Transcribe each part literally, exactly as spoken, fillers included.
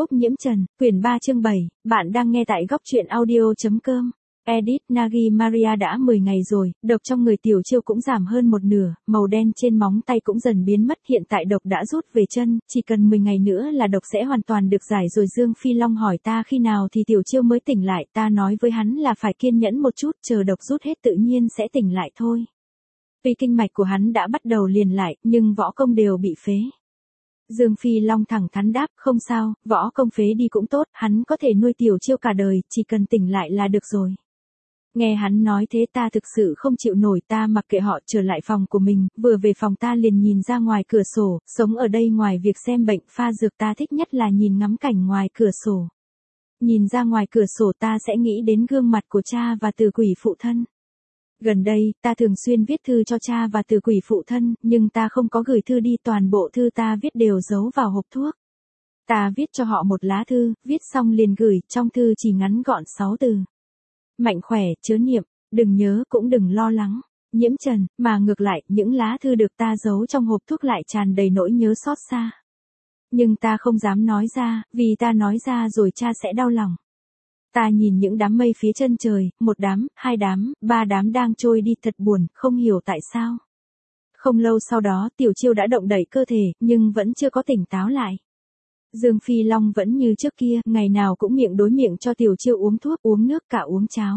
Úc Nhiễm Trần, quyển ba chương bảy, bạn đang nghe tại góc truyện audio.com. Edit Nagi Maria đã mười ngày rồi, độc trong người Tiểu Chiêu cũng giảm hơn một nửa, màu đen trên móng tay cũng dần biến mất, hiện tại độc đã rút về chân, chỉ cần mười ngày nữa là độc sẽ hoàn toàn được giải rồi. Dương Phi Long hỏi ta khi nào thì Tiểu Chiêu mới tỉnh lại, ta nói với hắn là phải kiên nhẫn một chút, chờ độc rút hết tự nhiên sẽ tỉnh lại thôi. Vì kinh mạch của hắn đã bắt đầu liền lại, nhưng võ công đều bị phế. Dương Phi Long thẳng thắn đáp, không sao, võ công phế đi cũng tốt, hắn có thể nuôi Tiểu Chiêu cả đời, chỉ cần tỉnh lại là được rồi. Nghe hắn nói thế ta thực sự không chịu nổi, ta mặc kệ họ, trở lại phòng của mình, vừa về phòng ta liền nhìn ra ngoài cửa sổ, sống ở đây ngoài việc xem bệnh pha dược ta thích nhất là nhìn ngắm cảnh ngoài cửa sổ. Nhìn ra ngoài cửa sổ ta sẽ nghĩ đến gương mặt của cha và tử quỷ phụ thân. Gần đây, ta thường xuyên viết thư cho cha và tử quỷ phụ thân, nhưng ta không có gửi thư đi, toàn bộ thư ta viết đều giấu vào hộp thuốc. Ta viết cho họ một lá thư, viết xong liền gửi, trong thư chỉ ngắn gọn sáu từ. Mạnh khỏe, chớ niệm, đừng nhớ cũng đừng lo lắng, Nhiễm Trần, mà ngược lại, những lá thư được ta giấu trong hộp thuốc lại tràn đầy nỗi nhớ xót xa. Nhưng ta không dám nói ra, vì ta nói ra rồi cha sẽ đau lòng. Ta nhìn những đám mây phía chân trời, một đám, hai đám, ba đám đang trôi đi thật buồn, không hiểu tại sao. Không lâu sau đó Tiểu Chiêu đã động đậy cơ thể, nhưng vẫn chưa có tỉnh táo lại. Dương Phi Long vẫn như trước kia, ngày nào cũng miệng đối miệng cho Tiểu Chiêu uống thuốc, uống nước, cả uống cháo.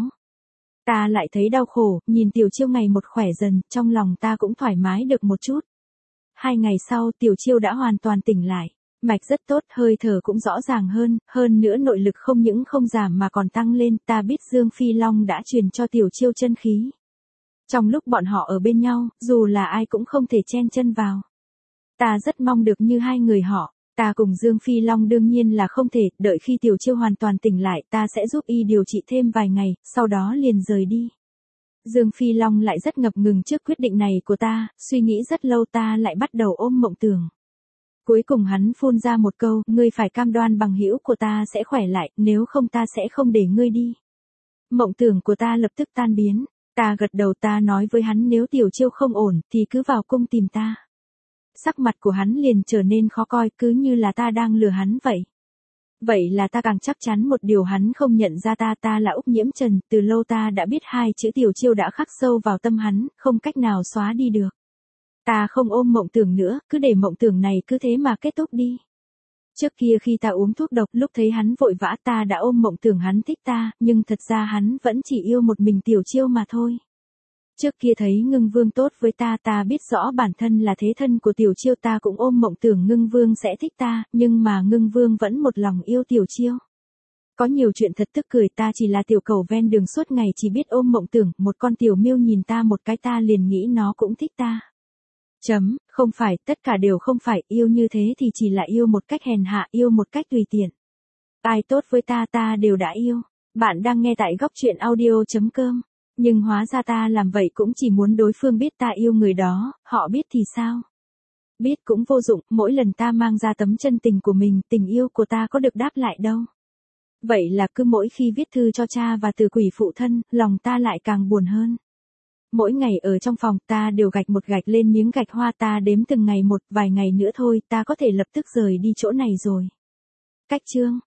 Ta lại thấy đau khổ, nhìn Tiểu Chiêu ngày một khỏe dần, trong lòng ta cũng thoải mái được một chút. Hai ngày sau Tiểu Chiêu đã hoàn toàn tỉnh lại. Mạch rất tốt, hơi thở cũng rõ ràng hơn, hơn nữa nội lực không những không giảm mà còn tăng lên, ta biết Dương Phi Long đã truyền cho Tiểu Chiêu chân khí. Trong lúc bọn họ ở bên nhau, dù là ai cũng không thể chen chân vào. Ta rất mong được như hai người họ, ta cùng Dương Phi Long đương nhiên là không thể, đợi khi Tiểu Chiêu hoàn toàn tỉnh lại ta sẽ giúp y điều trị thêm vài ngày, sau đó liền rời đi. Dương Phi Long lại rất ngập ngừng trước quyết định này của ta, suy nghĩ rất lâu ta lại bắt đầu ôm mộng tưởng. Cuối cùng hắn phun ra một câu, ngươi phải cam đoan bằng hữu của ta sẽ khỏe lại, nếu không ta sẽ không để ngươi đi. Mộng tưởng của ta lập tức tan biến, ta gật đầu, ta nói với hắn nếu Tiểu Chiêu không ổn, thì cứ vào cung tìm ta. Sắc mặt của hắn liền trở nên khó coi, cứ như là ta đang lừa hắn vậy. Vậy là ta càng chắc chắn một điều, hắn không nhận ra ta, ta là Úc Nhiễm Trần, từ lâu ta đã biết hai chữ Tiểu Chiêu đã khắc sâu vào tâm hắn, không cách nào xóa đi được. Ta không ôm mộng tưởng nữa, cứ để mộng tưởng này cứ thế mà kết thúc đi. Trước kia khi ta uống thuốc độc, lúc thấy hắn vội vã ta đã ôm mộng tưởng hắn thích ta, nhưng thật ra hắn vẫn chỉ yêu một mình Tiểu Chiêu mà thôi. Trước kia thấy Ngưng Vương tốt với ta, ta biết rõ bản thân là thế thân của Tiểu Chiêu, ta cũng ôm mộng tưởng Ngưng Vương sẽ thích ta, nhưng mà Ngưng Vương vẫn một lòng yêu Tiểu Chiêu. Có nhiều chuyện thật tức cười, ta chỉ là tiểu cẩu ven đường suốt ngày chỉ biết ôm mộng tưởng, một con tiểu miêu nhìn ta một cái ta liền nghĩ nó cũng thích ta. Chấm, không phải, tất cả đều không phải, yêu như thế thì chỉ là yêu một cách hèn hạ, yêu một cách tùy tiện. Ai tốt với ta ta đều đã yêu. Bạn đang nghe tại góc truyện audio.com. Nhưng hóa ra ta làm vậy cũng chỉ muốn đối phương biết ta yêu người đó, họ biết thì sao? Biết cũng vô dụng, mỗi lần ta mang ra tấm chân tình của mình, tình yêu của ta có được đáp lại đâu. Vậy là cứ mỗi khi viết thư cho cha và tử quỷ phụ thân, lòng ta lại càng buồn hơn. Mỗi ngày ở trong phòng ta đều gạch một gạch lên miếng gạch hoa, ta đếm từng ngày một, vài ngày nữa thôi ta có thể lập tức rời đi chỗ này rồi. Cách chương